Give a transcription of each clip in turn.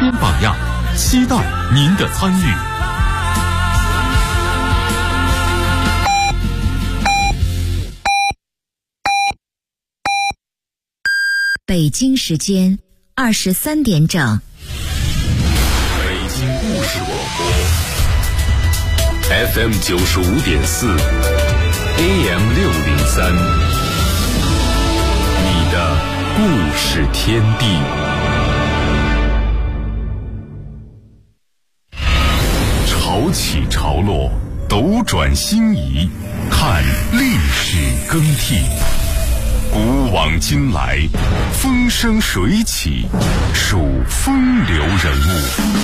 边榜样，期待您的参与。 北京时间23点整。 北京故事广播 FM 95.4 AM 603，你的故事天地。潮起潮落，斗转星移，看历史更替。古往今来，风生水起，数风流人物。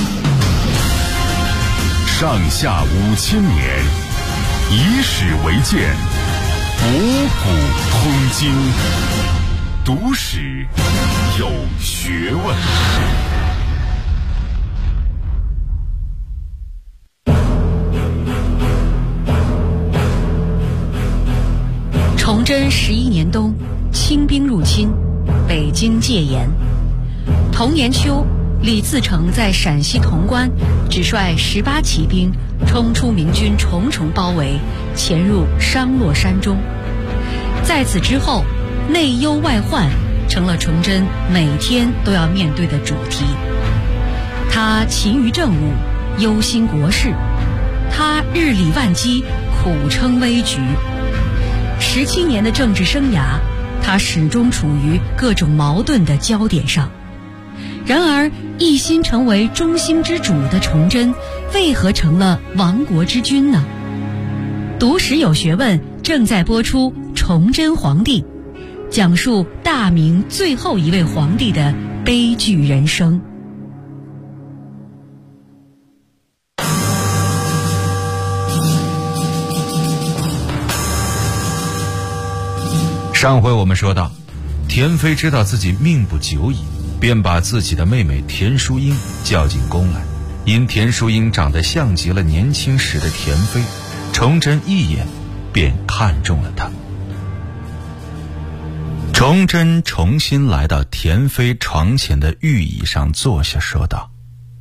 上下5000年，以史为鉴，五古通今，读史有学问。 崇祯11年冬，清兵入侵，北京戒严。同年秋，李自成在陕西潼关只率18骑兵冲出明军重重包围，潜入商洛山中。在此之后，内忧外患成了崇祯每天都要面对的主题。他勤于政务，忧心国事；他日理万机，苦撑危局。17年的政治生涯，他始终处于各种矛盾的焦点上。然而，一心成为中兴之主的崇祯，为何成了亡国之君呢？读史有学问正在播出《崇祯皇帝》，讲述大明最后一位皇帝的悲剧人生。 上回我们说到，田妃知道自己命不久矣，便把自己的妹妹田淑英叫进宫来。因田淑英长得像极了年轻时的田妃，崇祯一眼便看中了她。崇祯重新来到田妃床前的御椅上坐下，说道：“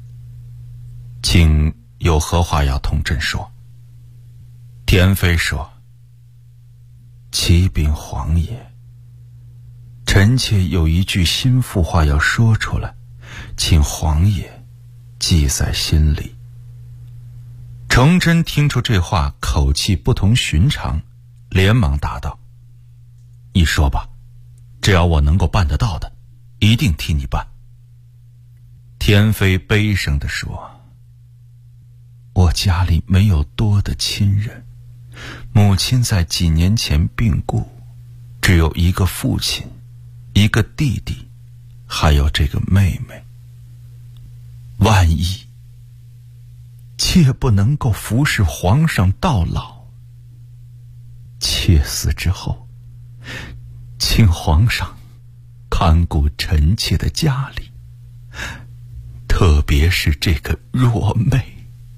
请有何话要同朕说？”田妃说：“启禀皇爷，臣妾有一句心腹话要说出来，请皇爷记在心里。”崇祯听出这话口气不同寻常，连忙答道：“你说吧，只要我能够办得到的，一定替你办。”田妃悲声地说：“我家里没有多的亲人，母亲在几年前病故，只有一个父亲，一个弟弟，还有这个妹妹。万一妾不能够服侍皇上到老，妾死之后，请皇上看顾臣妾的家里，特别是这个弱妹。”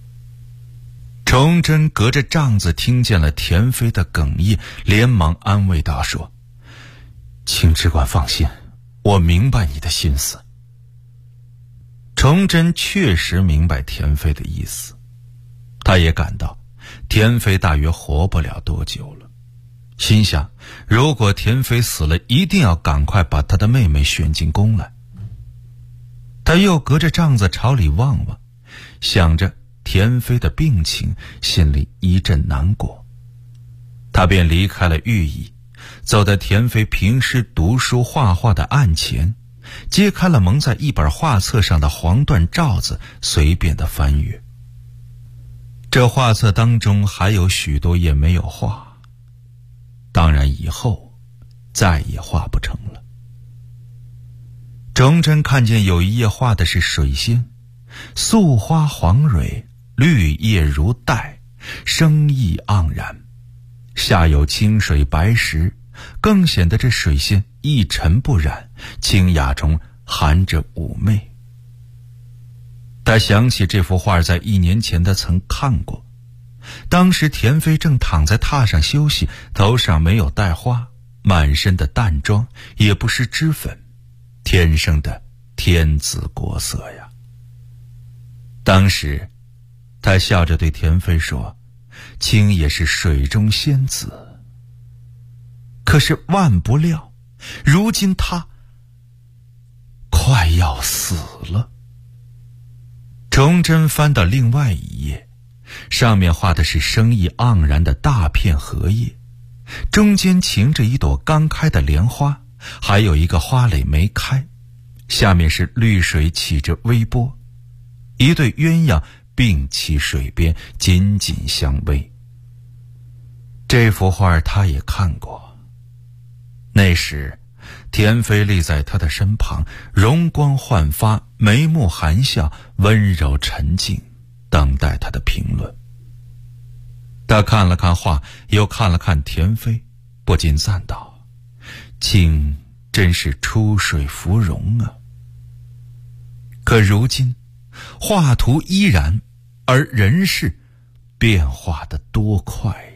崇祯隔着帐子听见了田妃的哽咽，连忙安慰道说：“请只管放心，我明白你的心思。”崇祯确实明白田妃的意思，他也感到田妃大约活不了多久了，心想如果田妃死了，一定要赶快把他的妹妹选进宫来。他又隔着帐子朝里望望，想着田妃的病情，心里一阵难过。他便离开了御椅，走到田妃平时读书画画的案前，揭开了蒙在一本画册上的黄缎罩子，随便的翻阅。这画册当中还有许多页没有画，当然以后再也画不成了。崇祯看见有一页画的是水仙，素花黄蕊，绿叶如带，生意盎然，下有清水白石，更显得这水仙一尘不染，清雅中含着妩媚。他想起这幅画在1年前他曾看过，当时田妃正躺在榻上休息，头上没有戴花，满身的淡妆，也不施脂粉，天生的天姿国色呀。 当时他笑着对田飞说，卿也是水中仙子。可是万不料，如今他快要死了。崇祯翻到另外一页，上面画的是生意盎然的大片荷叶，中间擎着一朵刚开的莲花，还有一个花蕾没开，下面是绿水起着微波，一对鸳鸯并栖水边，紧紧相偎。这幅画他也看过，那时田飞立在他的身旁，容光焕发，眉目含笑，温柔沉静，等待他的评论。他看了看画，又看了看田飞，不禁赞道：卿真是出水芙蓉啊。可如今画图依然，而人事变化得多快呀。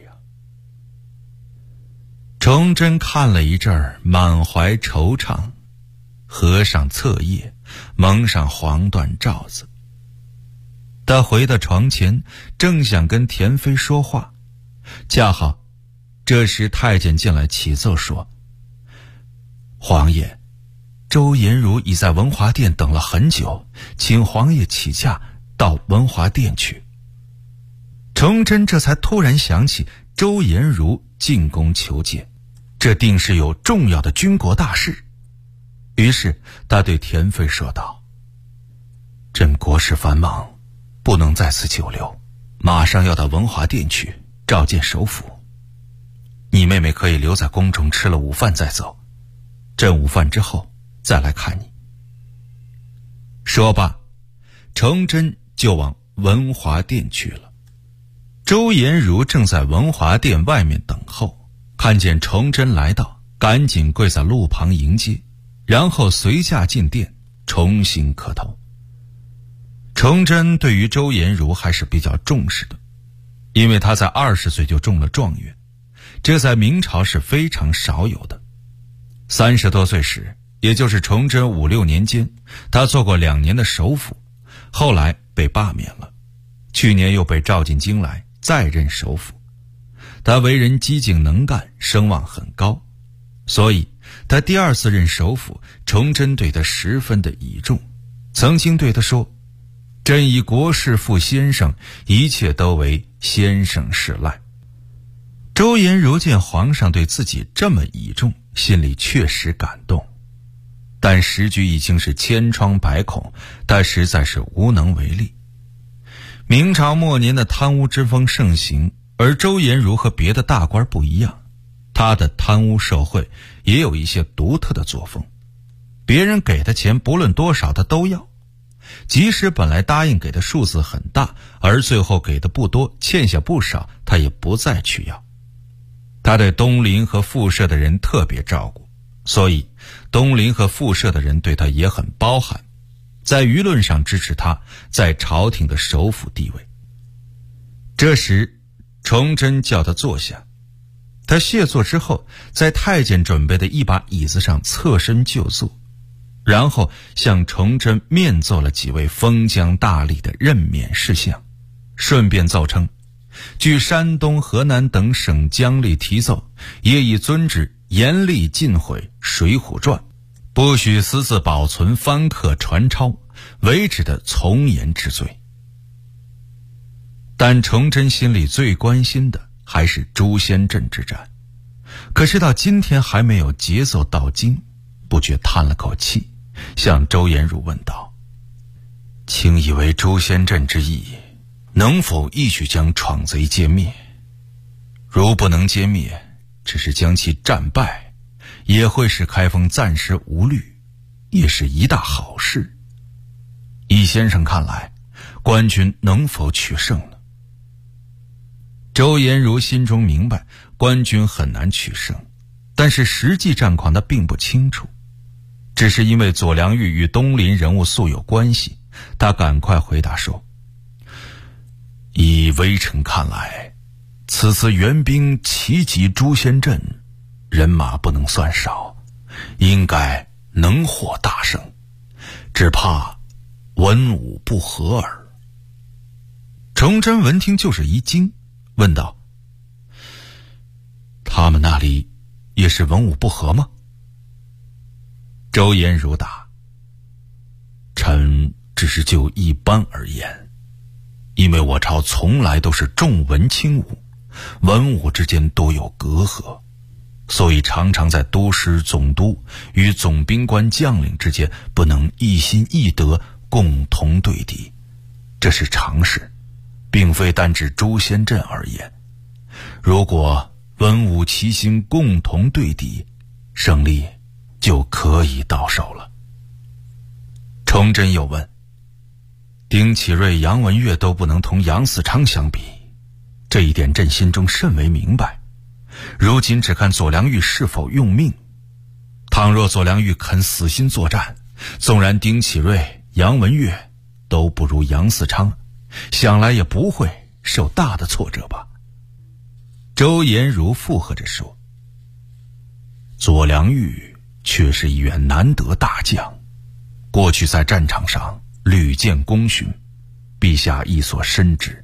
崇祯看了一阵儿，满怀惆怅，合上册页，蒙上黄缎罩子。他回到床前，正想跟田飞说话，恰好这时太监进来启奏说：皇爷，周延儒已在文华殿等了很久，请皇爷起驾到文华殿去。崇祯这才突然想起周延儒进宫求见，这定是有重要的军国大事。于是他对田飞说道：朕国事繁忙，不能在此久留，马上要到文华殿去召见首辅。你妹妹可以留在宫中吃了午饭再走，朕午饭之后再来看你。说罢，崇祯就往文华殿去了。周延儒正在文华殿外面等候，看见崇祯来到，赶紧跪在路旁迎接，然后随驾进殿，重新磕头。崇祯对于周延儒还是比较重视的，因为他在20岁就中了状元，这在明朝是非常少有的。30多岁时，也就是崇祯5、6年间，他做过2年的首辅，后来被罢免了，去年又被召进京来，再任首辅。他为人机警能干，声望很高，所以他第2次任首辅，崇祯对他十分的倚重，曾经对他说：朕以国事负先生，一切都为先生事赖。周延儒见皇上对自己这么倚重，心里确实感动，但时局已经是千疮百孔，他实在是无能为力。明朝末年的贪污之风盛行，而周延儒和别的大官不一样，他的贪污受贿也有一些独特的作风，别人给的钱不论多少他都要，即使本来答应给的数字很大，而最后给的不多，欠下不少，他也不再去要。他对东林和复社的人特别照顾，所以东林和复社的人对他也很包涵，在舆论上支持他在朝廷的首辅地位。这时崇祯叫他坐下，他谢坐之后，在太监准备的一把椅子上侧身就坐，然后向崇祯面奏了几位封疆大吏的任免事项，顺便奏称，据山东、河南等省疆吏提奏，业已遵旨严厉禁毁《水浒传》，不许私自保存、翻刻、传抄，为止的从严治罪。但崇祯心里最关心的还是朱仙镇之战，可是到今天还没有节奏到京，不觉叹了口气，向周延儒问道：卿以为朱仙镇之役，能否一举将闯贼歼灭？如不能歼灭，只是将其战败，也会使开封暂时无虑，也是一大好事。以先生看来，官军能否取胜呢？周延儒心中明白官军很难取胜，但是实际战况他并不清楚，只是因为左良玉与东林人物素有关系，他赶快回答说：以微臣看来，此次援兵齐集朱仙镇，人马不能算少，应该能获大胜，只怕文武不合耳。 崇祯闻听就是一惊，问道：他们那里也是文武不和吗？周延儒答：臣只是就一般而言，因为我朝从来都是重文轻武，文武之间多有隔阂，所以常常在都师总督与总兵官将领之间不能一心一德共同对敌，这是常事，并非单指朱仙镇而言。如果文武齐心共同对敌，胜利就可以到手了。崇祯又问：丁启瑞、杨文岳都不能同杨嗣昌相比，这一点朕心中甚为明白。如今只看左良玉是否用命，倘若左良玉肯死心作战，纵然丁启瑞、杨文岳都不如杨嗣昌，想来也不会受大的挫折吧。周延儒附和着说：左良玉却是一员难得大将，过去在战场上屡建功勋，陛下亦所深知。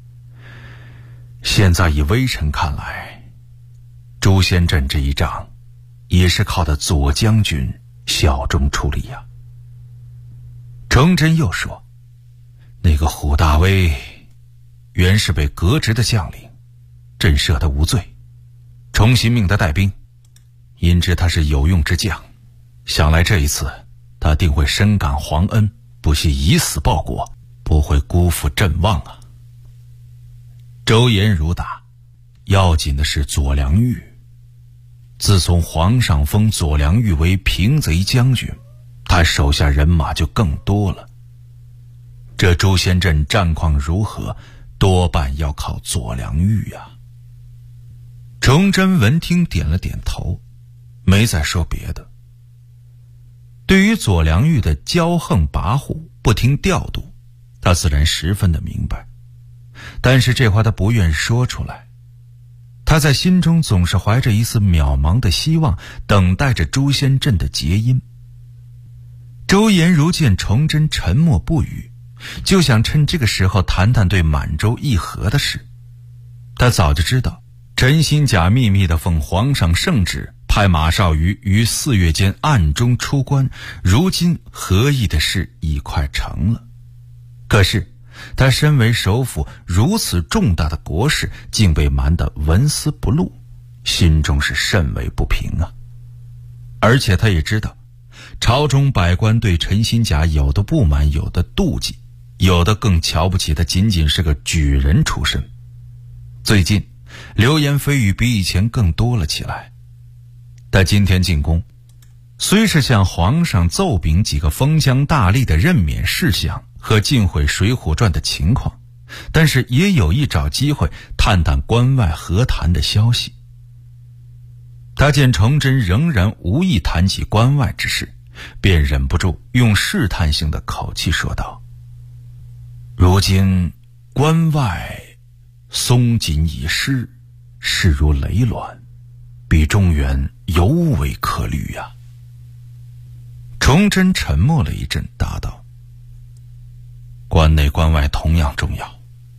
现在以微臣看来，朱仙镇这一仗也是靠的左将军效忠出力呀。崇祯又说：那个虎大威原是被革职的将领，朕赦他无罪，重新命他带兵，因知他是有用之将，想来这一次他定会深感皇恩，不惜以死报国，不会辜负朕望啊。周延儒答：要紧的是左良玉，自从皇上封左良玉为平贼将军，他手下人马就更多了。这朱仙镇战况如何，多半要靠左良玉啊。崇祯闻听点了点头，没再说别的。对于左良玉的骄横跋扈、不听调度，他自然十分的明白，但是这话他不愿说出来。他在心中总是怀着一丝渺茫的希望，等待着朱仙镇的结因。周延儒见崇祯沉默不语，就想趁这个时候谈谈对满洲议和的事。他早就知道陈新甲秘密地奉皇上圣旨，派马绍瑜于4月间暗中出关，如今和议的事已快成了。可是他身为首辅，如此重大的国事竟被瞒得纹丝不露，心中是甚为不平啊。而且他也知道，朝中百官对陈新甲有的不满，有的妒忌，有的更瞧不起他仅仅是个举人出身。最近流言蜚语比以前更多了起来。他今天进宫，虽是向皇上奏禀几个封疆大吏的任免事项和晋毁《水浒传》的情况，但是也有意找机会探探关外和谈的消息。他见崇祯仍然无意谈起关外之事，便忍不住用试探性的口气说道：如今关外松锦已失，势如雷卵，比中原尤为可虑呀。崇祯沉默了一阵，答道：关内关外同样重要。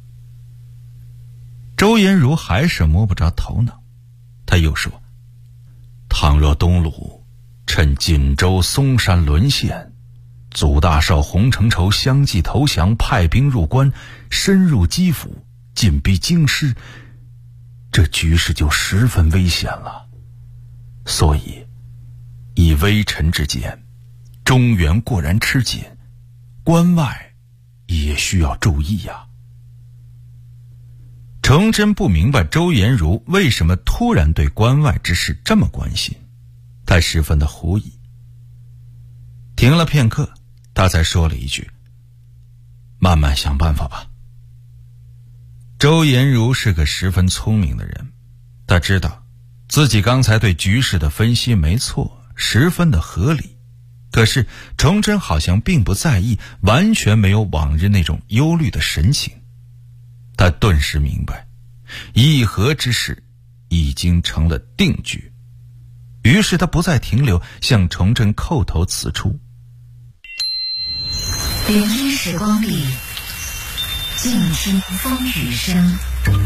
周延儒还是摸不着头脑，他又说：倘若东鲁趁锦州、松山沦陷，祖大寿、洪承畴相继投降，派兵入关，深入基辅，进逼京师，这局势就十分危险了。所以以微臣之见，中原固然吃紧，关外也需要注意呀。崇祯不明白周延儒为什么突然对关外之事这么关心，他十分的狐疑。停了片刻，他才说了一句：慢慢想办法吧。周延儒是个十分聪明的人，他知道自己刚才对局势的分析没错，十分的合理。可是崇祯好像并不在意，完全没有往日那种忧虑的神情。他顿时明白，议和之事已经成了定局。于是他不再停留，向崇祯叩头辞出。 01时光里， 静听风雨声。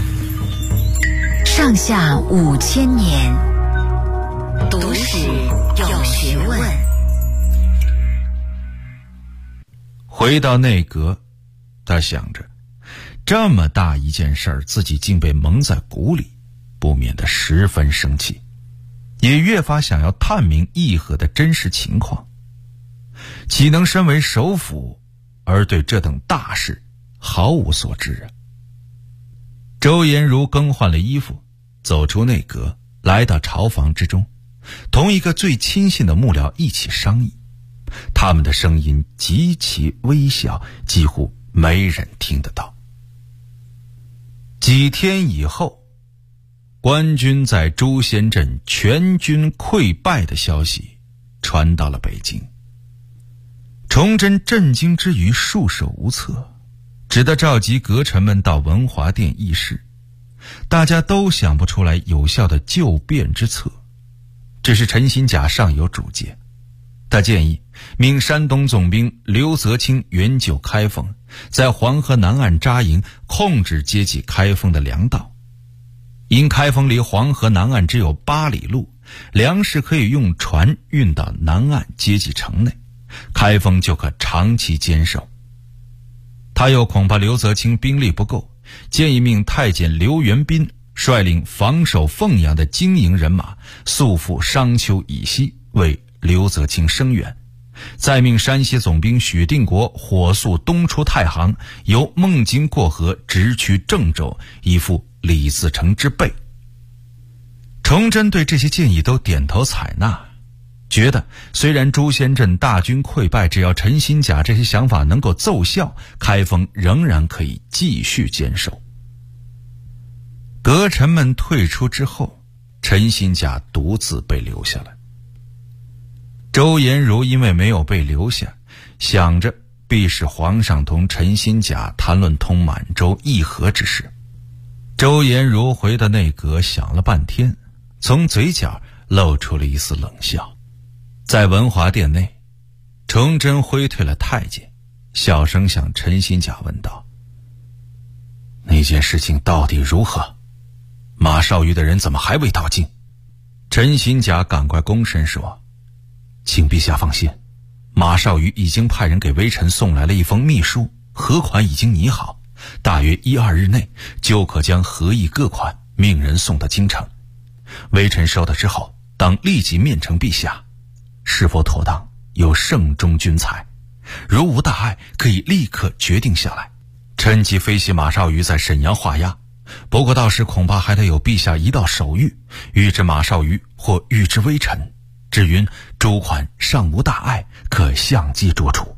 上下5000年，读史有学问。 回到内阁，他想着，这么大一件事儿，自己竟被蒙在鼓里，不免得十分生气，也越发想要探明议和的真实情况。岂能身为首辅，而对这等大事毫无所知啊？周延如更换了衣服，走出内阁，来到朝房之中，同一个最亲信的幕僚一起商议。他们的声音极其微小，几乎没人听得到。几天以后，官军在朱仙镇全军溃败的消息传到了北京。崇祯震惊之余束手无策，只得召集阁臣们到文华殿议事。大家都想不出来有效的救变之策，只是陈新甲尚有主见。他建议命山东总兵刘泽清援救开封，在黄河南岸扎营，控制接济开封的粮道。因开封离黄河南岸只有8里路，粮食可以用船运到南岸接济城内，开封就可长期坚守。他又恐怕刘泽清兵力不够，建议命太监刘元斌率领防守凤阳的精营人马，速赴商丘以西，为刘泽清声援。再命山西总兵许定国火速东出太行，由孟津过河直趋郑州，以赴李自成之备。崇祯对这些建议都点头采纳，觉得虽然朱仙镇大军溃败，只要陈新甲这些想法能够奏效，开封仍然可以继续坚守。阁臣们退出之后，陈新甲独自被留下来。周延如因为没有被留下，想着必是皇上同陈新甲谈论通满洲议和之事。周延如回到内阁，想了半天，从嘴角露出了一丝冷笑。在文华殿内，崇祯挥退了太监，小声向陈新甲问道：那件事情到底如何？马绍瑜的人怎么还未到京？陈新甲赶快躬身说：请陛下放心，马绍瑜已经派人给微臣送来了一封密书，和款已经拟好，大约1、2日内就可将和议各款命人送到京城。微臣收到之后，当立即面呈陛下，是否妥当由圣中君裁，如无大碍，可以立刻决定下来，趁机飞袭马绍瑜在沈阳画押。不过到时恐怕还得有陛下一道手谕，谕之马绍瑜或谕之微臣，只云诸款尚无大碍，可相继着处。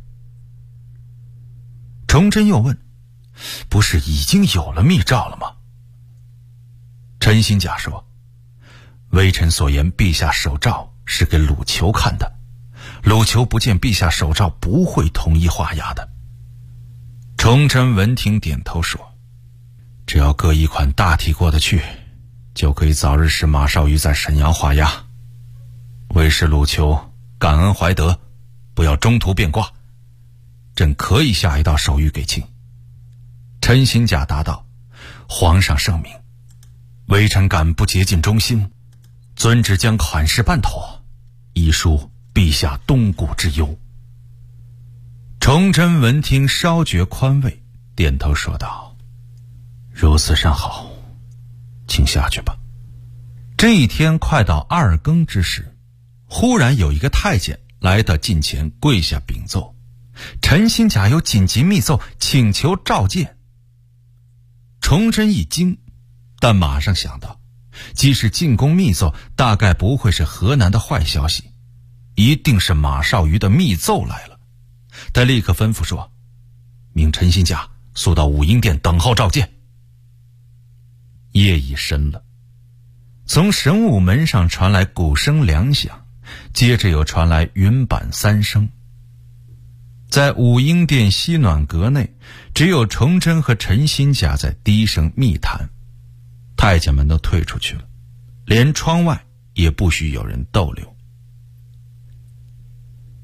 崇祯又问：不是已经有了密诏了吗？陈新甲说：微臣所言陛下手诏是给鲁求看的，鲁求不见陛下手诏不会同意画押的。崇祯闻听点头说：只要各一款大体过得去，就可以早日使马绍瑜在沈阳画押。为使鲁求感恩怀德，不要中途变卦，朕可以下一道手谕给卿。陈新甲答道：皇上圣明，微臣敢不竭尽忠心，遵旨将款事办妥，以恕陛下冬谷之忧。崇祯闻听稍觉宽慰，点头说道：如此甚好，请下去吧。这一天快到2更之时，忽然有一个太监来到近前，跪下禀奏：陈新甲有紧急密奏，请求召见。崇祯一惊，但马上想到，即使进宫密奏，大概不会是河南的坏消息，一定是马绍瑜的密奏来了。他立刻吩咐说：命陈新甲速到武英殿等候召见。夜已深了，从神武门上传来鼓声2响，接着又传来云板3声。在武英殿西暖阁内，只有崇祯和陈新甲在低声密谈，太监们都退出去了，连窗外也不许有人逗留。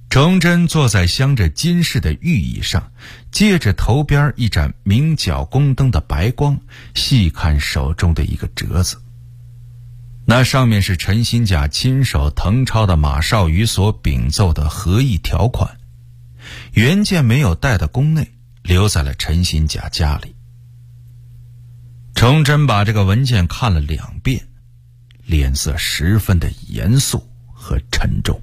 崇祯坐在镶着金饰的御椅上，借着头边一盏明角宫灯的白光，细看手中的一个折子。那上面是陈新甲亲手誊抄的马绍瑜所禀奏的合议条款，原件没有带到宫内，留在了陈新甲家里。崇祯把这个文件看了2遍，脸色十分的严肃和沉重。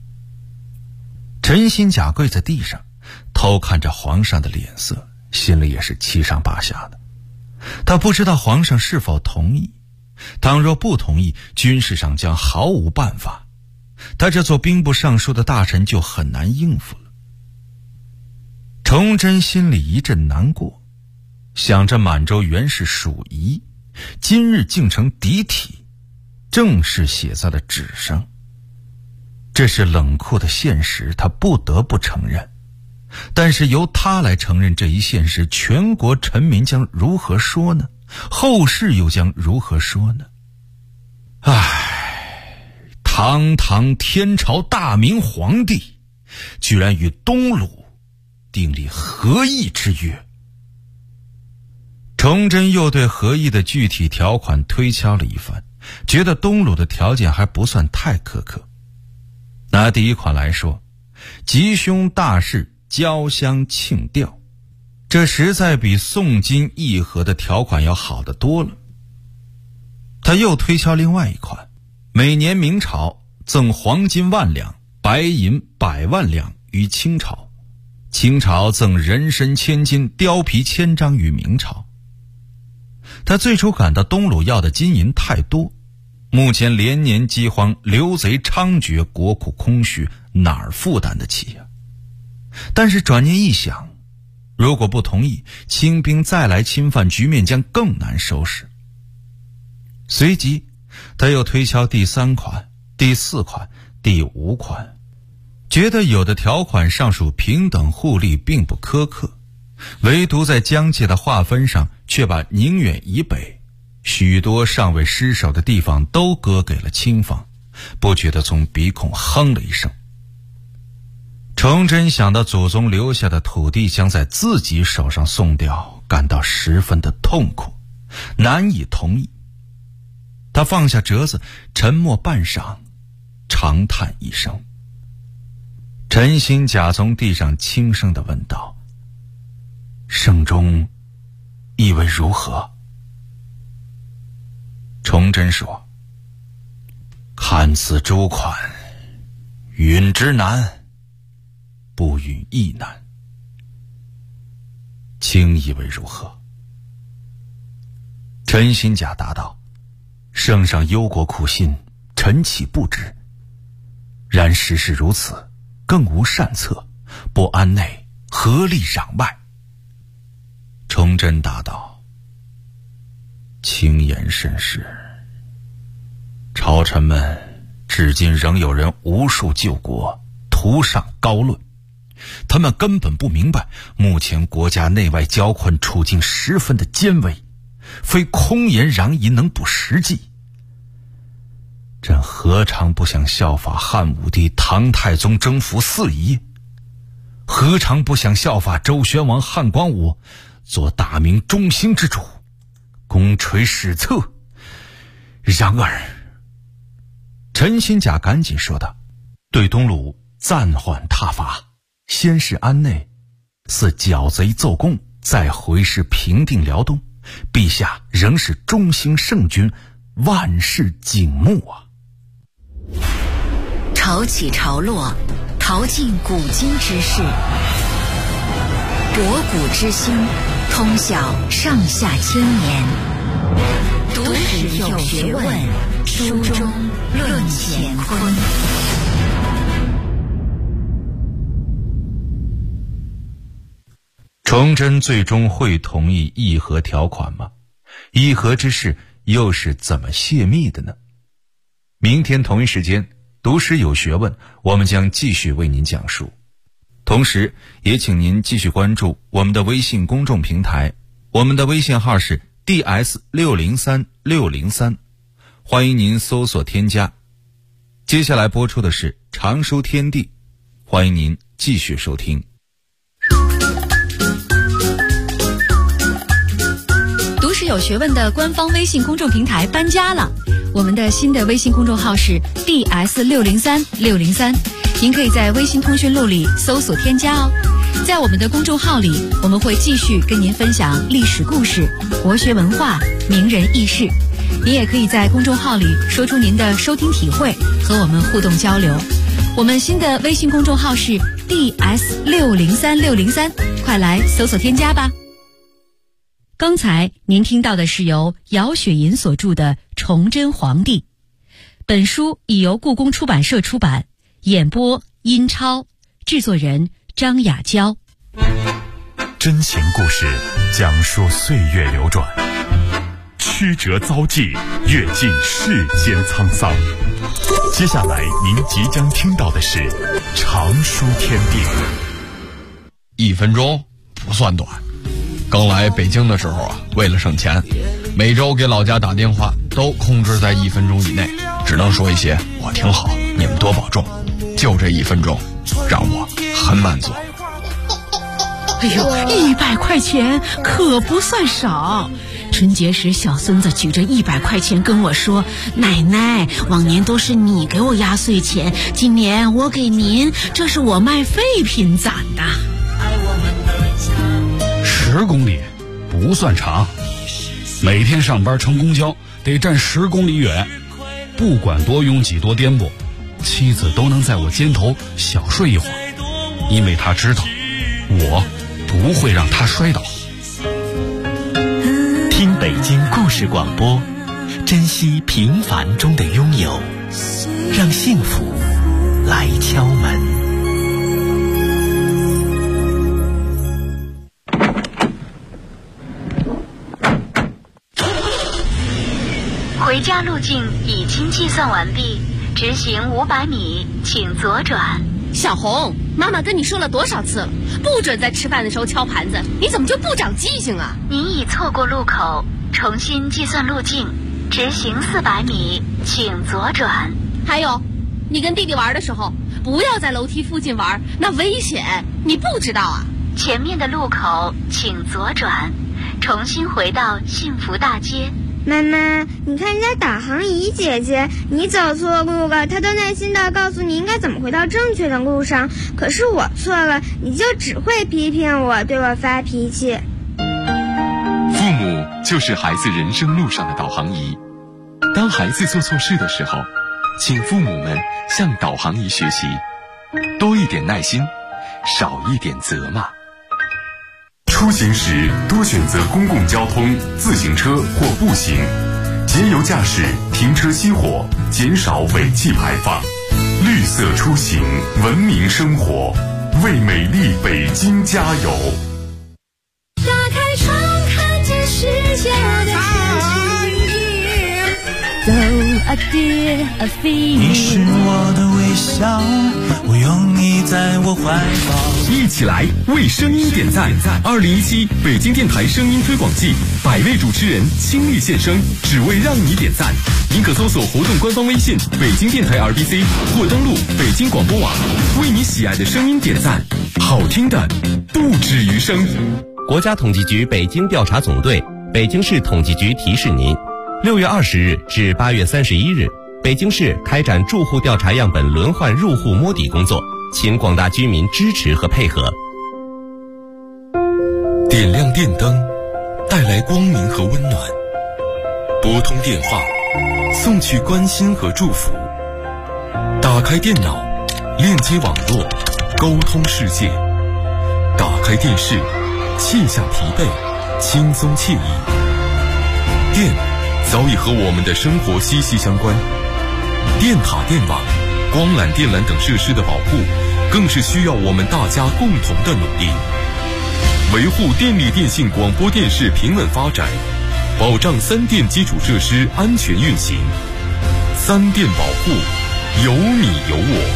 陈新甲跪在地上，偷看着皇上的脸色，心里也是七上八下的。他不知道皇上是否同意，倘若不同意，军事上将毫无办法，他这做兵部尚书的大臣就很难应付了。崇祯心里一阵难过，想着满洲原是属夷，今日竟成敌体，正式写在了纸上。这是冷酷的现实，他不得不承认。但是由他来承认这一现实，全国臣民将如何说呢？后世又将如何说呢？堂堂天朝大明皇帝，居然与东鲁订立和议之约。崇祯又对和议的具体条款推敲了一番，觉得东鲁的条件还不算太苛刻。拿第一款来说，吉凶大事交相庆吊，这实在比宋金议和的条款要好得多了。他又推敲另外一款，每年明朝赠黄金10000两，白银100万两于清朝，清朝赠人参1000斤，貂皮1000张于明朝。他最初感到东鲁要的金银太多，目前连年饥荒，流贼猖獗，国库空虚，哪儿负担得起呀？但是转念一想，如果不同意，清兵再来侵犯，局面将更难收拾。随即他又推敲第3款、第4款、第5款，觉得有的条款尚属平等互利，并不苛刻，唯独在疆界的划分上，却把宁远以北许多尚未失守的地方都割给了清方，不觉得从鼻孔哼了一声。崇祯想到祖宗留下的土地将在自己手上送掉，感到十分的痛苦，难以同意。他放下折子，沉默半晌，长叹一声。陈新甲从地上轻声地问道：“圣中意为如何？”崇祯说：“看此诸款，允之难，不允亦难。卿以为如何？”陈新甲答道：“圣上忧国苦心，臣岂不知？然时事如此，更无善策，不安内，何力攘外？”崇祯答道：“卿言甚是。朝臣们至今仍有人无数救国，图上高论。他们根本不明白，目前国家内外交困，处境十分的艰危，非空言攘夷能不实际。朕何尝不想效法汉武帝唐太宗征服四夷？何尝不想效法周宣王汉光武，做大明中兴之主，功垂史册？然而……”陈新甲赶紧说道：“对东鲁暂缓挞伐，先是安内，似剿贼奏功，再回师平定辽东，陛下仍是中兴圣君，万事景穆啊！” 潮起潮落，淘尽古今之事，博古之心，通晓上下千年，读史有学问，书中论乾坤。 崇祯最终会同意议和条款吗？议和之事又是怎么泄密的呢？明天同一时间，读史有学问，我们将继续为您讲述。同时也请您继续关注我们的微信公众平台，我们的微信号是 DS603603，欢迎您搜索添加。接下来播出的是常书天地， 欢迎您继续收听。 读史有学问的官方微信公众平台搬家了，我们的新的微信公众号是 DS603603，您可以在微信通讯录里搜索添加哦。在我们的公众号里，我们会继续跟您分享历史故事、国学文化、名人轶事。您也可以在公众号里说出您的收听体会，和我们互动交流。我们新的微信公众号是 DS603603，快来搜索添加吧。刚才您听到的是由姚雪银所著的《崇祯皇帝》，本书已由故宫出版社出版，演播殷超，制作人张雅娇。 真情故事讲述岁月流转，曲折遭际，阅尽世间沧桑。接下来您即将听到的是常书天地。 1分钟不算短。刚来北京的时候啊，为了省钱，每周给老家打电话都控制在1分钟以内，只能说一些我挺好，你们多保重。就这1分钟让我很满足。 哎呦，100块钱可不算少。春节时小孙子举着100块钱跟我说，奶奶，往年都是你给我压岁钱，今年我给您，这是我卖废品攒的。 10公里不算长，每天上班乘公交得站10公里远，不管多拥挤多颠簸，妻子都能在我肩头小睡一会儿，因为她知道我不会让她摔倒。 听北京故事广播，珍惜平凡中的拥有，让幸福来敲门。 回家路径已经计算完毕，直行500米，请左转。 小红，妈妈跟你说了多少次了，不准在吃饭的时候敲盘子，你怎么就不长记性啊？ 您已错过路口，重新计算路径，直行400米，请左转。 还有，你跟弟弟玩的时候，不要在楼梯附近玩，那危险，你不知道啊？ 前面的路口请左转，重新回到幸福大街。 妈妈，你看人家导航仪姐姐，你走错路了，她都耐心地告诉你应该怎么回到正确的路上，可是我错了，你就只会批评我，对我发脾气。 父母就是孩子人生路上的导航仪，当孩子做错事的时候，请父母们向导航仪学习，多一点耐心，少一点责骂。 出行时多选择公共交通、自行车或步行，节油驾驶，停车熄火，减少尾气排放。绿色出行，文明生活，为美丽北京加油！ 打开窗，看见世界的你是我的微笑，我拥你在我怀抱。 一起来为声音点赞！2017北京电台声音推广季，100位主持人倾力献声，只为让你点赞。您可搜索活动官方微信“北京电台 RBC” 或登录北京广播网，为你喜爱的声音点赞，好听的不止于声。 国家统计局北京调查总队、北京市统计局提示您：6月20日至8月31日，北京市开展住户调查样本轮换入户摸底工作，请广大居民支持和配合。 点亮电灯，带来光明和温暖；拨通电话，送去关心和祝福；打开电脑，链接网络，沟通世界；打开电视，卸下疲惫，轻松惬意。电早已和我们的生活息息相关，电塔、电网、光缆、电缆等设施的保护，更是需要我们大家共同的努力。维护电力电信广播电视平稳发展，保障3电基础设施安全运行。3电保护，有你有我。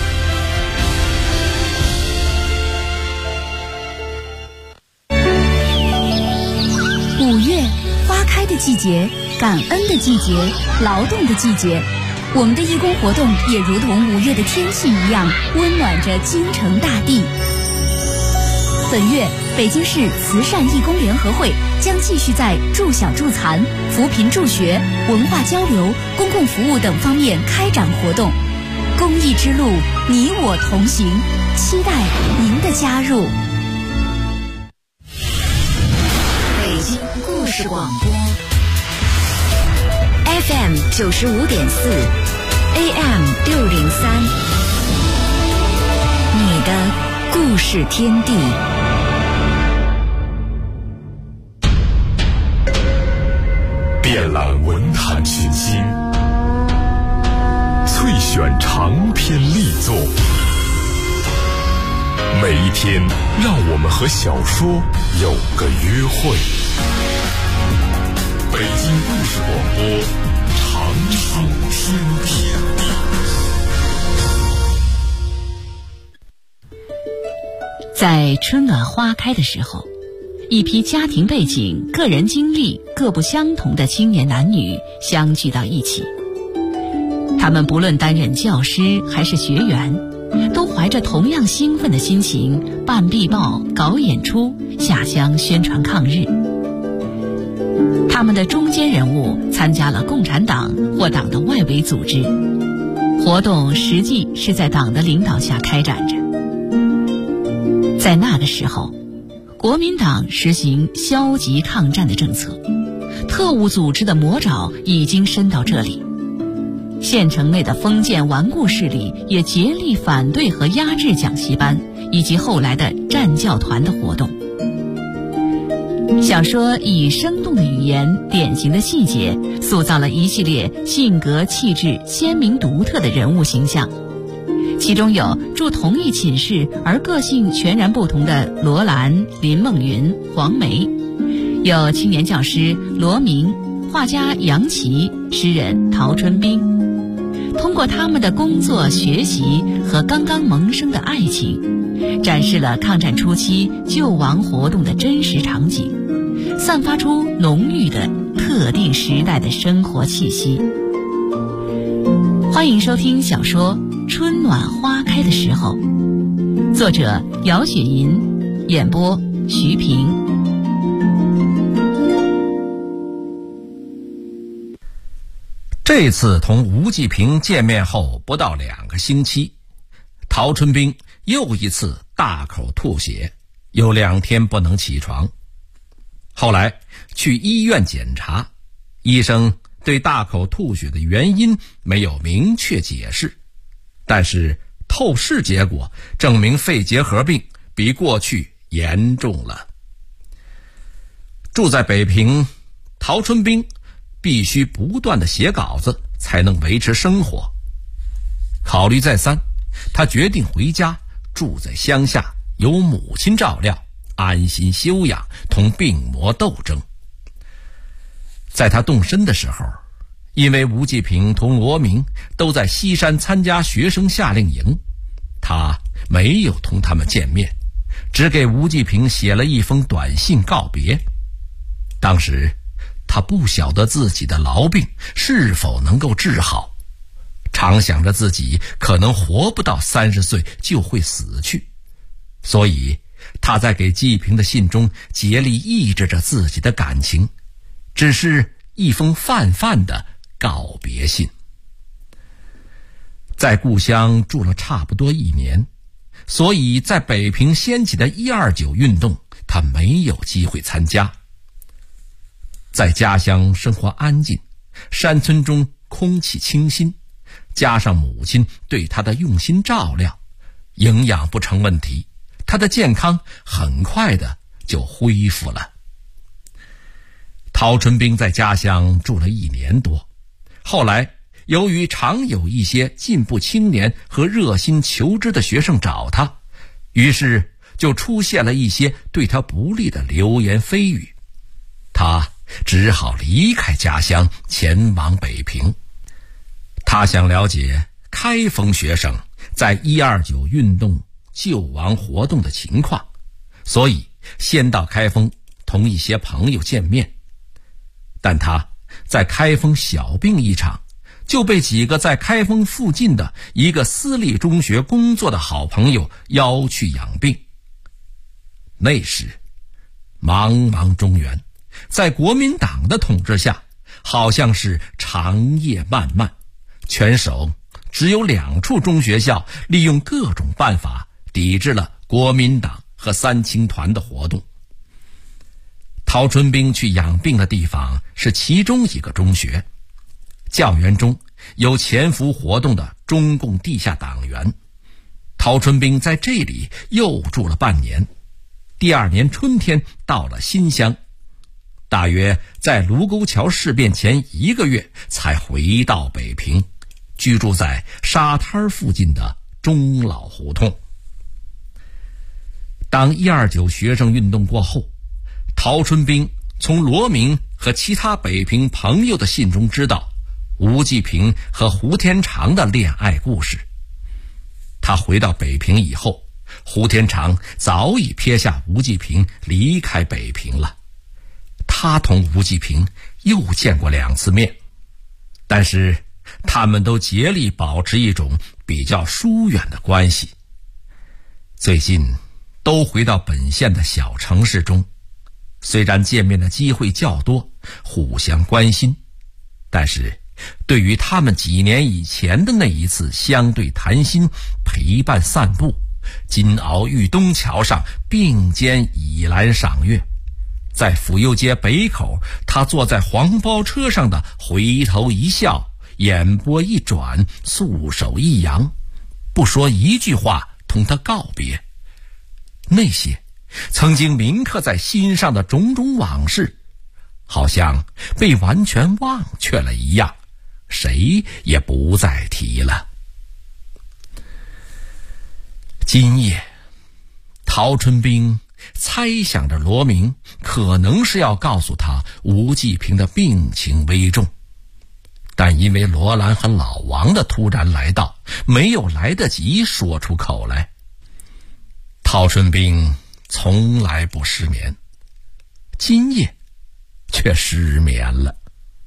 5月，花开的季节，感恩的季节，劳动的季节。 我们的义工活动也如同5月的天气一样，温暖着京城大地。本月，北京市慈善义工联合会将继续在助小助残、扶贫助学、文化交流、公共服务等方面开展活动。公益之路，你我同行，期待您的加入。北京故事广播 FM 95.4 AM 603，你的故事天地。 遍览文坛群星，萃选长篇力作，每一天让我们和小说有个约会。北京故事广播，长寿天地。 在春暖花开的时候，一批家庭背景、个人经历各不相同的青年男女相聚到一起。他们不论担任教师还是学员，都怀着同样兴奋的心情办壁报、搞演出、下乡宣传抗日。他们的中坚人物参加了共产党或党的外围组织，活动实际是在党的领导下开展着。在那个时候，国民党实行消极抗战的政策，特务组织的魔爪已经伸到这里。县城内的封建顽固势力也竭力反对和压制讲习班以及后来的战教团的活动。小说以生动的语言、典型的细节，塑造了一系列性格气质鲜明独特的人物形象。其中有住同一寝室而个性全然不同的罗兰、林梦云、黄梅，有青年教师罗明、画家杨琦、诗人陶春冰。通过他们的工作、学习和刚刚萌生的爱情，展示了抗战初期救亡活动的真实场景，散发出浓郁的特定时代的生活气息。欢迎收听小说《春暖花开的时候》，作者姚雪银，演播徐平。 这次同吴继平见面后不到2个星期，陶春冰又一次大口吐血，有2天不能起床。后来去医院检查，医生对大口吐血的原因没有明确解释，但是透视结果证明肺结核病比过去严重了。住在北平，陶春冰必须不断的写稿子才能维持生活。考虑再三，他决定回家，住在乡下，由母亲照料，安心休养，同病魔斗争。在他动身的时候，因为吴继平同罗明都在西山参加学生夏令营，他没有同他们见面，只给吴继平写了一封短信告别。当时他不晓得自己的痨病是否能够治好，常想着自己可能活不到30岁就会死去，所以他在给继平的信中竭力抑制着自己的感情，只是一封泛泛的告别信。在故乡住了差不多1年，所以在北平掀起的129运动，他没有机会参加。在家乡生活安静，山村中空气清新，加上母亲对他的用心照料，营养不成问题，他的健康很快的就恢复了。陶春冰在家乡住了1年多，后来由于常有一些进步青年和热心求知的学生找他，于是就出现了一些对他不利的流言蜚语，他只好离开家乡，前往北平。他想了解开封学生在129运动救亡活动的情况，所以先到开封同一些朋友见面。但他在开封小病一场， 就被几个在开封附近的一个私立中学工作的好朋友邀去养病。那时茫茫中原，在国民党的统治下，好像是长夜漫漫，全省只有2处中学校利用各种办法抵制了国民党和三青团的活动。陶春兵去养病的地方是其中一个中学，教员中有潜伏活动的中共地下党员。陶春兵在这里又住了半年，第2年春天到了新乡，大约在卢沟桥事变前1个月才回到北平，居住在沙滩附近的钟老胡同。当129学生运动过后，陶春兵从罗明和其他北平朋友的信中知道吴季平和胡天长的恋爱故事。他回到北平以后，胡天长早已撇下吴季平离开北平了。他同吴季平又见过2次面，但是他们都竭力保持一种比较疏远的关系。最近都回到本县的小城市中，虽然见面的机会较多，互相关心，但是对于他们几年以前的那一次相对谈心、陪伴散步，金鳌玉东桥上并肩倚栏赏月，在府右街北口他坐在黄包车上的回头一笑，眼波一转，素手一扬，不说一句话同他告别。那些曾经铭刻在心上的种种往事，好像被完全忘却了一样，谁也不再提了。今夜，陶春兵猜想着罗明可能是要告诉他吴季平的病情危重，但因为罗兰和老王的突然来到，没有来得及说出口来。陶春兵从来不失眠，今夜却失眠了。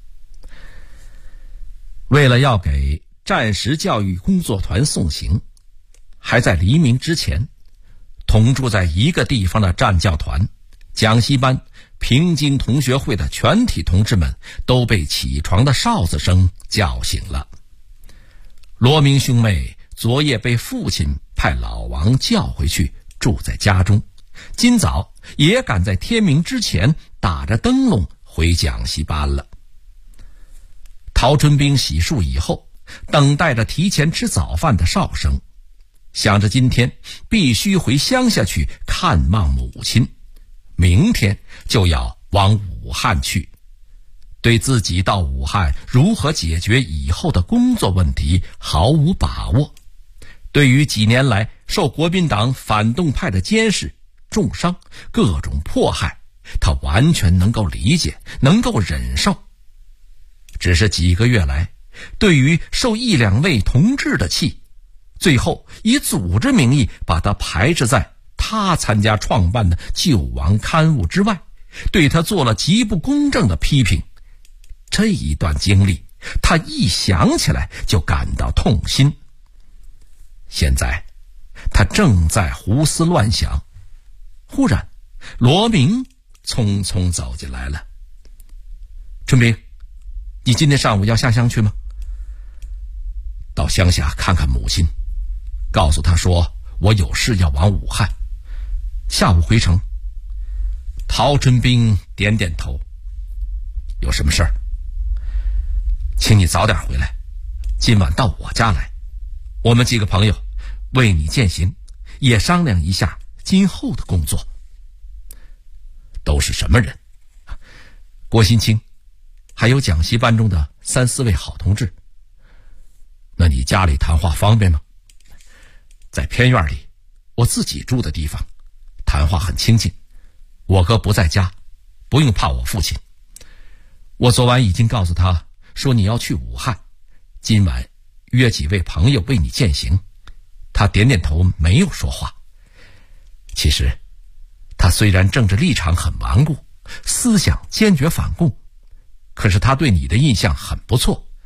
为了要给战时教育工作团送行，还在黎明之前，同住在一个地方的战教团、讲习班、平津同学会的全体同志们都被起床的哨子声叫醒了。罗明兄妹昨夜被父亲派老王叫回去，住在家中，今早也赶在天明之前打着灯笼回讲习班了。陶春兵洗漱以后，等待着提前吃早饭的哨声，想着今天必须回乡下去看望母亲，明天就要往武汉去。对自己到武汉如何解决以后的工作问题毫无把握，对于几年来受国民党反动派的监视、重伤、各种迫害，他完全能够理解，能够忍受。只是几个月来，对于受1-2位同志的气，最后以组织名义把他排斥在他参加创办的救亡刊物之外，对他做了极不公正的批评。这一段经历，他一想起来就感到痛心。现在他正在胡思乱想，忽然罗明匆匆走进来了。春兵，你今天上午要下乡去吗？到乡下看看母亲，告诉她说我有事要往武汉，下午回城。陶春兵点点头。有什么事儿？请你早点回来，今晚到我家来，我们几个朋友为你饯行，也商量一下今后的工作。都是什么人？郭新清，还有讲习班中的3-4位好同志。那你家里谈话方便吗？在偏院里，我自己住的地方，谈话很清静。我哥不在家，不用怕我父亲。我昨晚已经告诉他说你要去武汉，今晚约几位朋友为你饯行。他点点头，没有说话。其实他虽然政治立场很顽固，思想坚决反共，可是他对你的印象很不错，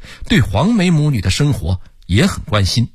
对黄梅母女的生活也很关心。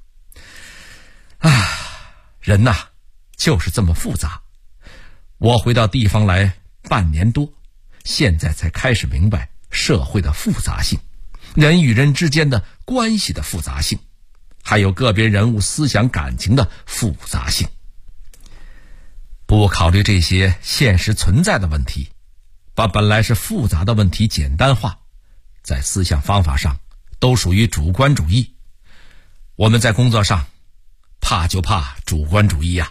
人呐，就是这么复杂。我回到地方来半年多，现在才开始明白社会的复杂性，人与人之间的关系的复杂性，还有个别人物思想感情的复杂性。不考虑这些现实存在的问题，把本来是复杂的问题简单化，在思想方法上都属于主观主义。我们在工作上怕就怕主观主义呀。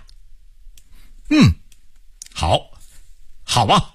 好啊。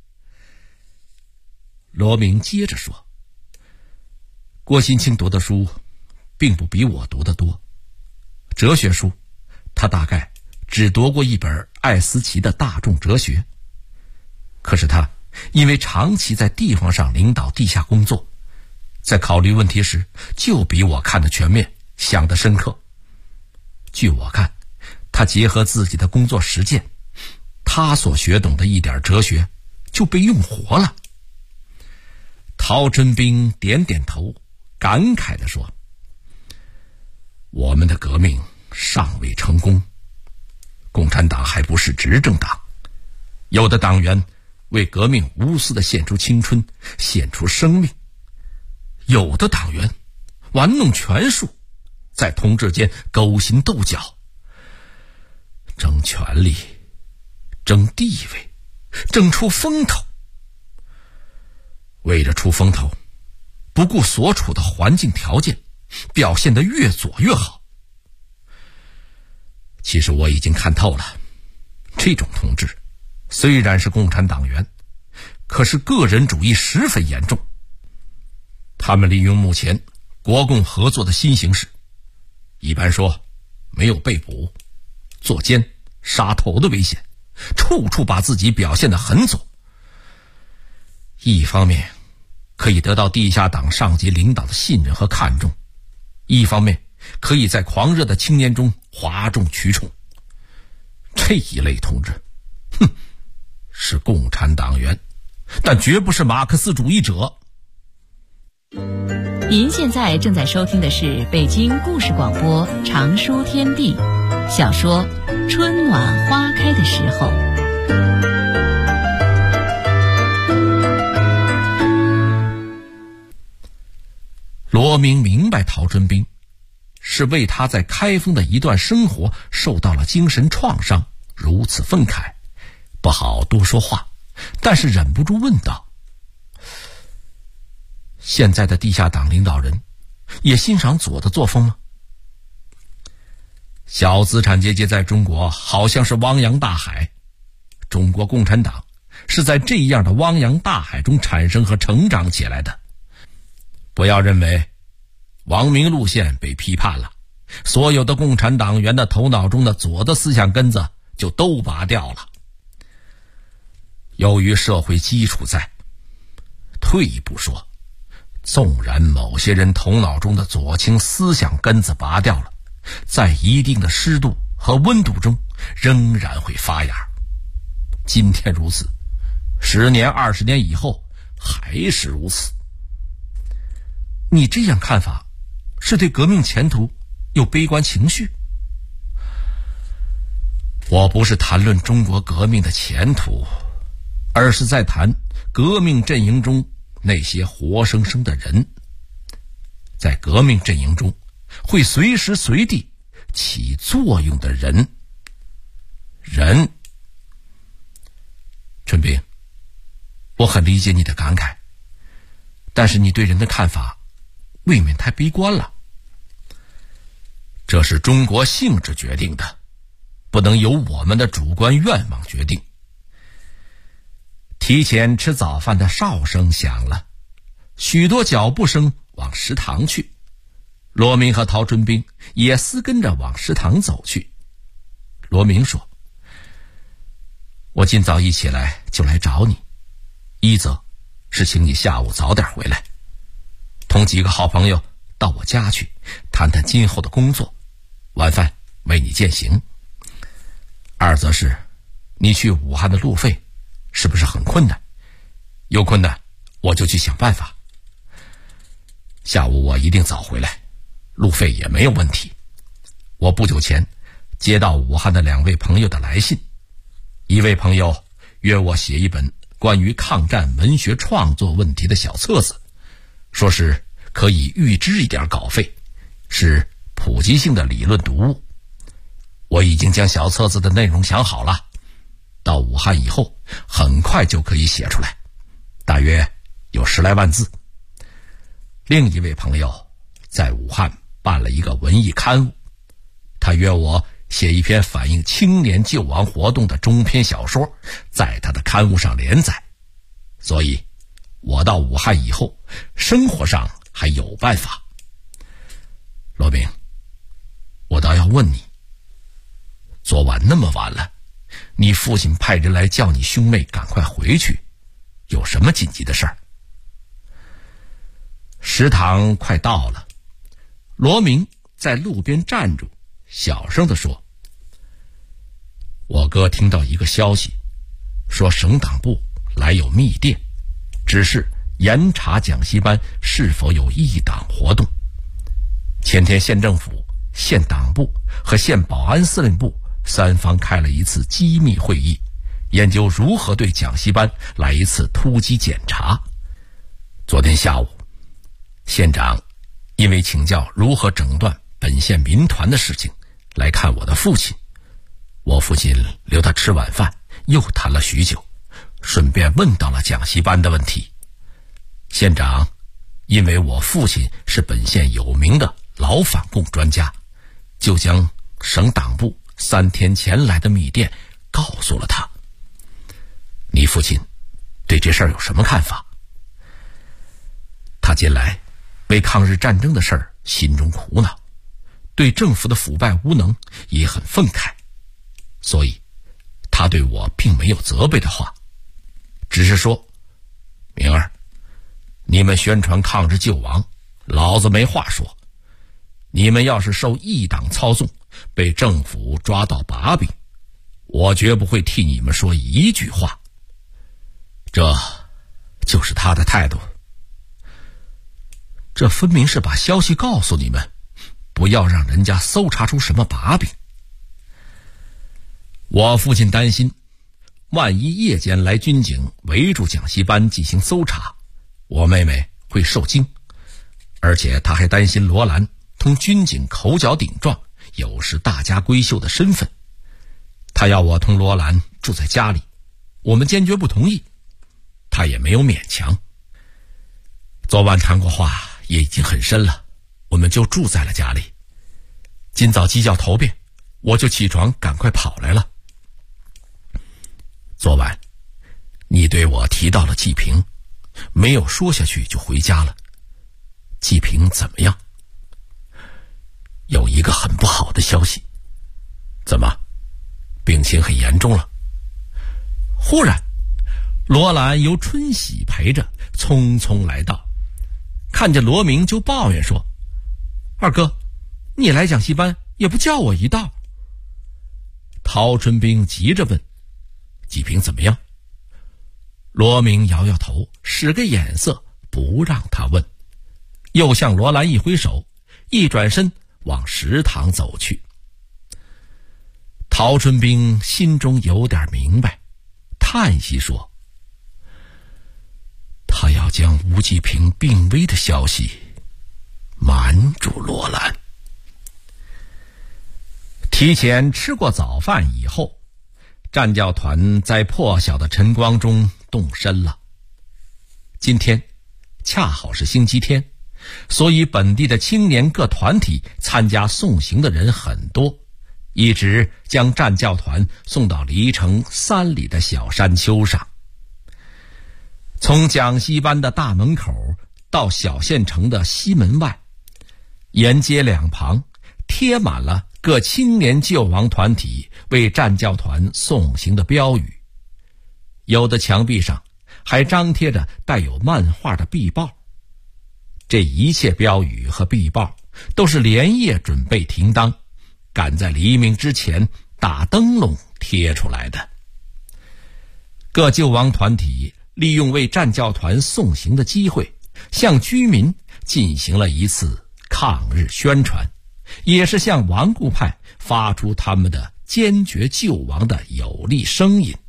罗明接着说，郭新清读的书并不比我读得多，哲学书他大概只读过一本艾思奇的《大众哲学》，可是他因为长期在地方上领导地下工作，在考虑问题时就比我看得全面，想得深刻。据我看，他结合自己的工作实践，他所学懂的一点哲学就被用活了。陶真兵点点头，感慨地说，我们的革命尚未成功，共产党还不是执政党，有的党员为革命无私地献出青春，献出生命，有的党员玩弄权术，在同志间勾心斗角，争权力，争地位，争出风头。为了出风头，不顾所处的环境条件，表现得越左越好。其实我已经看透了，这种同志虽然是共产党员，可是个人主义十分严重。他们利用目前国共合作的新形势，一般说没有被捕、作奸、杀头的危险，处处把自己表现得很左。一方面可以得到地下党上级领导的信任和看重，一方面可以在狂热的青年中哗众取宠。这一类同志，是共产党员，但绝不是马克思主义者。 您现在正在收听的是北京故事广播长书天地小说《春暖花开的时候》。罗明明白陶春兵是为他在开封的一段生活受到了精神创伤如此愤慨，不好多说话，但是忍不住问道，现在的地下党领导人也欣赏左的作风吗？小资产阶级在中国好像是汪洋大海，中国共产党是在这样的汪洋大海中产生和成长起来的。不要认为王明路线被批判了，所有的共产党员的头脑中的左的思想根子就都拔掉了。由于社会基础在，退一步说，纵然某些人头脑中的左倾思想根子拔掉了，在一定的湿度和温度中仍然会发芽。今天如此，10年20年以后还是如此。你这样看法，是对革命前途有悲观情绪？我不是谈论中国革命的前途，而是在谈革命阵营中那些活生生的人。在革命阵营中会随时随地起作用的人。春兵，我很理解你的感慨，但是你对人的看法未免太悲观了。这是中国性质决定的，不能由我们的主观愿望决定。提前吃早饭的哨声响了，许多脚步声往食堂去。罗明和陶春兵也私跟着往食堂走去。罗明说，我今早一起来就来找你，一则是请你下午早点回来，同几个好朋友到我家去谈谈今后的工作，晚饭为你饯行。二则是你去武汉的路费是不是很困难？有困难我就去想办法。 下午我一定早回来，路费也没有问题。我不久前接到武汉的2位朋友的来信，一位朋友约我写一本关于抗战文学创作问题的小册子，说是可以预支一点稿费，是普及性的理论读物。我已经将小册子的内容想好了，到武汉以后很快就可以写出来，大约有10来万字。另一位朋友在武汉办了一个文艺刊物，他约我写一篇反映青年救亡活动的中篇小说，在他的刊物上连载。所以我到武汉以后生活上还有办法。罗明，我倒要问你，昨晚那么晚了，你父亲派人来叫你兄妹赶快回去，有什么紧急的事儿？食堂快到了，罗明在路边站住，小声地说：我哥听到一个消息，说省党部来有密电，指示严查讲习班是否有异党活动。前天县政府、县党部和县保安司令部3方开了一次机密会议，研究如何对讲习班来一次突击检查。昨天下午，县长因为请教如何整顿本县民团的事情来看我的父亲，我父亲留他吃晚饭，又谈了许久，顺便问到了讲习班的问题。县长因为我父亲是本县有名的老反共专家，就将省党部3天前来的密电告诉了他。你父亲对这事儿有什么看法？他近来为抗日战争的事儿心中苦恼，对政府的腐败无能也很愤慨，所以他对我并没有责备的话，只是说：明儿，你们宣传抗日救亡，老子没话说。你们要是受异党操纵，被政府抓到把柄，我绝不会替你们说一句话。这就是他的态度。这分明是把消息告诉你们，不要让人家搜查出什么把柄。我父亲担心，万一夜间来军警围住讲习班进行搜查，我妹妹会受惊，而且他还担心罗兰同军警口角顶撞，有失大家闺秀的身份。他要我同罗兰住在家里，我们坚决不同意，他也没有勉强。昨晚谈过话，也已经很深了，我们就住在了家里。今早鸡叫头遍，我就起床赶快跑来了。昨晚你对我提到了季平，没有说下去就回家了。季平怎么样？有一个很不好的消息。怎么，病情很严重了？忽然罗兰由春喜陪着匆匆来到，看见罗明就抱怨说：二哥，你来讲习班也不叫我一道。陶春兵急着问：季平怎么样？罗明摇摇头，使个眼色不让他问，又向罗兰一挥手，一转身往食堂走去。陶春兵心中有点明白，叹息说：他要将吴季平病危的消息瞒住罗兰。提前吃过早饭以后，战教团在破晓的晨光中动身了。今天恰好是星期天，所以本地的青年各团体参加送行的人很多，一直将战教团送到离城3里的小山丘上。从讲习班的大门口到小县城的西门外，沿街两旁贴满了各青年救亡团体为战教团送行的标语，有的墙壁上还张贴着带有漫画的壁报。这一切标语和壁报都是连夜准备停当，赶在黎明之前打灯笼贴出来的。各救亡团体利用为战教团送行的机会，向居民进行了一次抗日宣传，也是向顽固派发出他们的坚决救亡的有力声音。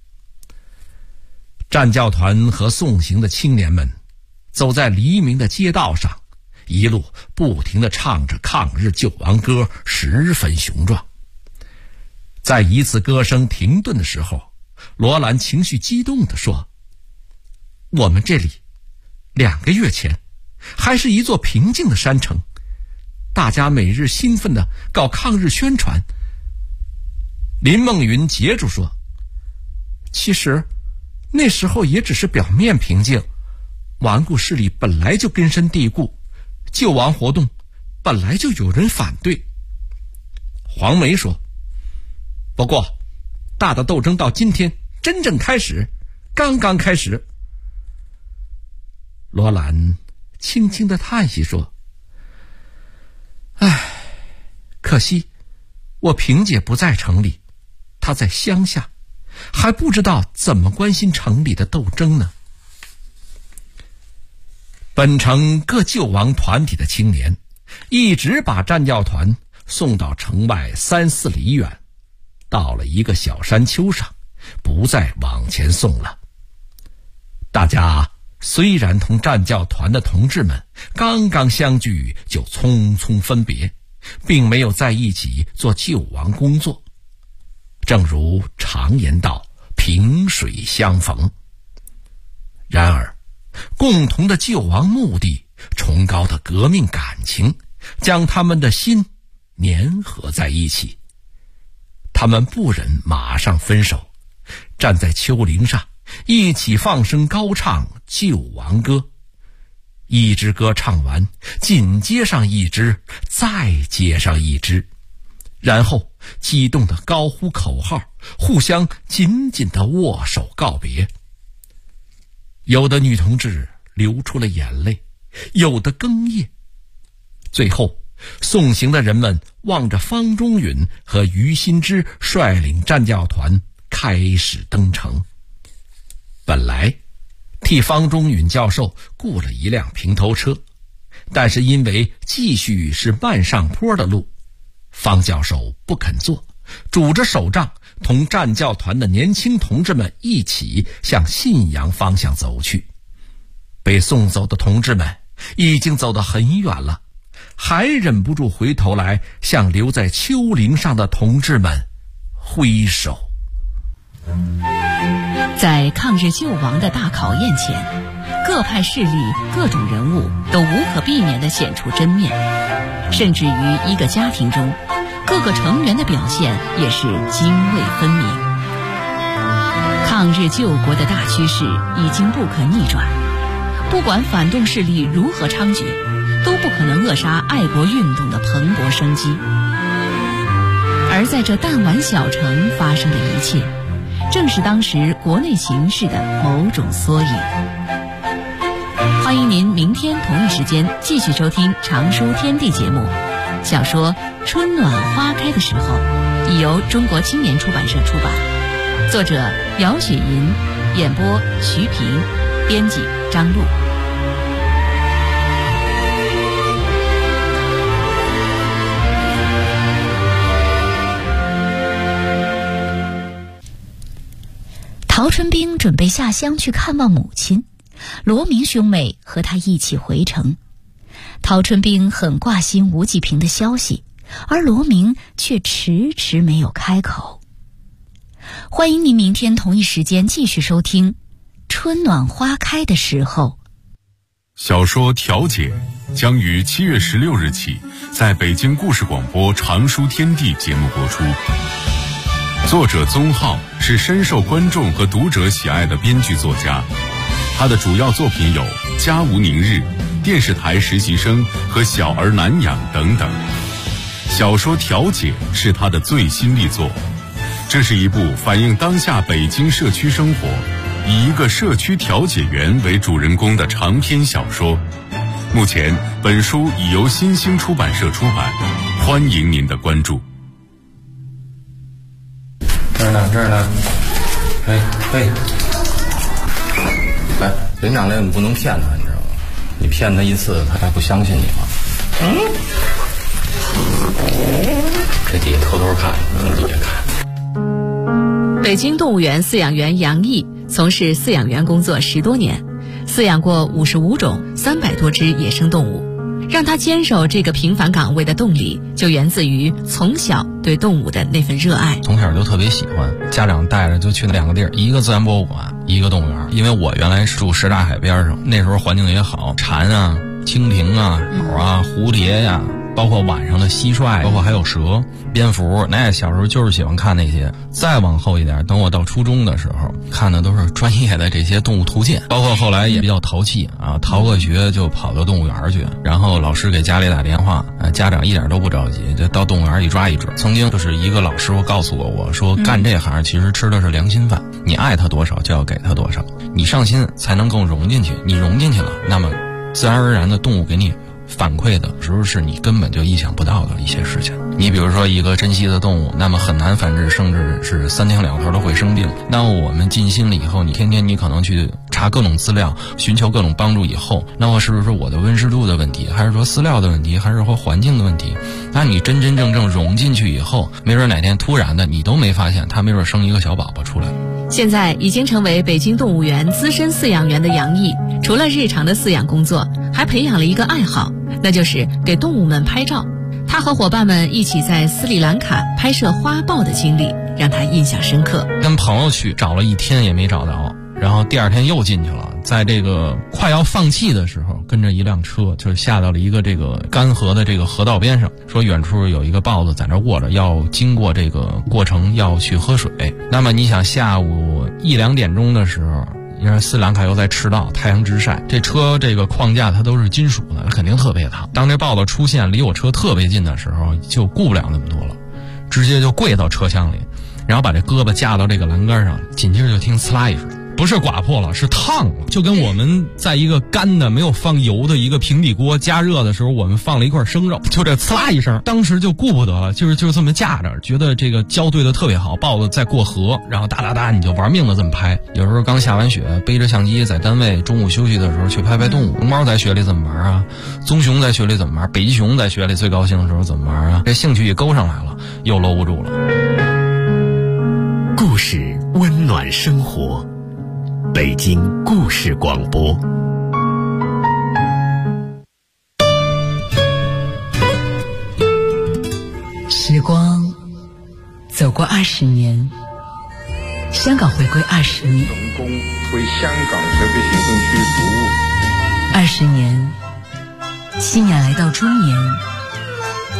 战教团和送行的青年们走在黎明的街道上，一路不停地唱着抗日救亡歌，十分雄壮。在一次歌声停顿的时候，罗兰情绪激动地说：我们这里2个月前还是一座平静的山城，大家每日兴奋地搞抗日宣传。林梦云接住说：其实那时候也只是表面平静，顽固势力本来就根深蒂固，救亡活动本来就有人反对。黄梅说：不过大的斗争到今天真正开始，刚刚开始。罗兰轻轻地叹息说：唉，可惜我萍姐不在城里，她在乡下，还不知道怎么关心城里的斗争呢。本城各救亡团体的青年一直把战教团送到城外3、4里远，到了一个小山丘上，不再往前送了。大家虽然同战教团的同志们刚刚相聚就匆匆分别，并没有在一起做救亡工作。正如常言道，萍水相逢。然而共同的救亡目的，崇高的革命感情，将他们的心粘合在一起。他们不忍马上分手，站在丘陵上一起放声高唱救亡歌。一支歌唱完，紧接上一支，再接上一支，然后激动地高呼口号，互相紧紧地握手告别。有的女同志流出了眼泪，有的哽咽。最后送行的人们望着方中允和于新之率领战教团开始登城。本来替方中允教授雇了一辆平头车，但是因为继续是慢上坡的路，方教授不肯坐，拄着手杖同战教团的年轻同志们一起向信阳方向走去。被送走的同志们已经走得很远了，还忍不住回头来向留在丘陵上的同志们挥手。 在抗日救亡的大考验前，各派势力各种人物都无可避免地显出真面，甚至于一个家庭中各个成员的表现也是泾渭分明。抗日救国的大趋势已经不可逆转，不管反动势力如何猖獗，都不可能扼杀爱国运动的蓬勃生机。而在这弹丸小城发生的一切，正是当时国内形势的某种缩影。欢迎您明天同一时间继续收听常书天地节目。小说《春暖花开的时候》已由中国青年出版社出版，作者姚雪银，演播徐平，编辑张璐。 陶春冰准备下乡去看望母亲，罗明兄妹和他一起回城。陶春冰很挂心吴继平的消息，而罗明却迟迟没有开口。欢迎您明天同一时间继续收听《春暖花开的时候》。 小说《调解》将于7月16日起在北京故事广播常书天地节目播出。作者宗浩是深受观众和读者喜爱的编剧作家，他的主要作品有《家无宁日》、电视台实习生和小儿难养等等。小说《调解》是他的最新力作，这是一部反映当下北京社区生活，以一个社区调解员为主人公的长篇小说。目前本书已由新兴出版社出版，欢迎您的关注。 这儿呢，哎，连长来我们不能骗他，你知道吗？ 你骗他一次，他还不相信你吗？这底下偷偷看，底下看。 北京动物园饲养员杨毅从事饲养员工作10多年，饲养过55种300多只野生动物。让他坚守这个平凡岗位的动力，就源自于从小对动物的那份热爱。 从小就特别喜欢，家长带着就去2个地儿，一个自然博物馆，一个动物园。因为我原来是住什刹海边上，那时候环境也好，蝉啊、蜻蜓啊、鸟啊、蝴蝶呀，包括晚上的蟋蟀，包括还有蛇、蝙蝠，那小时候就是喜欢看那些。再往后一点，等我到初中的时候，看的都是专业的这些动物图鉴，包括后来也比较淘气啊，逃个学就跑到动物园去，然后老师给家里打电话，家长一点都不着急，就到动物园一抓一只。曾经就是一个老师傅告诉过我说，干这行其实吃的是良心饭，你爱他多少就要给他多少，你上心才能更融进去，你融进去了，那么自然而然的动物给你反馈的时候是你根本就意想不到的一些事情。你比如说一个珍稀的动物，那么很难繁殖，甚至是3天2头都会生病。那我们尽心了以后，你天天你可能去查各种资料，寻求各种帮助以后，那么是不是我的温湿度的问题，还是说饲料的问题，还是说环境的问题？那你真真正正融进去以后，没准哪天突然的你都没发现，它没准生一个小宝宝出来。 现在已经成为北京动物园资深饲养员的杨毅，除了日常的饲养工作，还培养了一个爱好，那就是给动物们拍照。他和伙伴们一起在斯里兰卡拍摄花豹的经历让他印象深刻。 跟朋友去找了1天也没找到，然后第2天又进去了，在这个快要放弃的时候，跟着一辆车就下到了一个这个干涸的这个河道边上，说远处有一个豹子在那卧着，要经过这个过程要去喝水。那么你想下午1、2点钟的时候，因为斯里兰卡又在赤道，太阳直晒，这车这个框架它都是金属的，它肯定特别烫。当这豹子出现离我车特别近的时候，就顾不了那么多了，直接就跪到车厢里，然后把这胳膊架到这个栏杆上，紧接着就听呲啦一声，不是刮破了，是烫了，就跟我们在一个干的没有放油的一个平底锅加热的时候，我们放了一块生肉，就这呲啦一声，当时就顾不得了，就这么架着，觉得这个交对的特别好，豹子在过河，然后哒哒哒你就玩命的这么拍。有时候刚下完雪，背着相机在单位中午休息的时候去拍拍动物。龙猫在雪里怎么玩啊？棕熊在雪里怎么玩？北极熊在雪里最高兴的时候怎么玩啊？这兴趣一勾上来了，又搂不住了。 故事温暖生活，北京故事广播。 时光走过20年，香港回归20年， 成功为香港特别行政区服务 20年，新雅来到中年。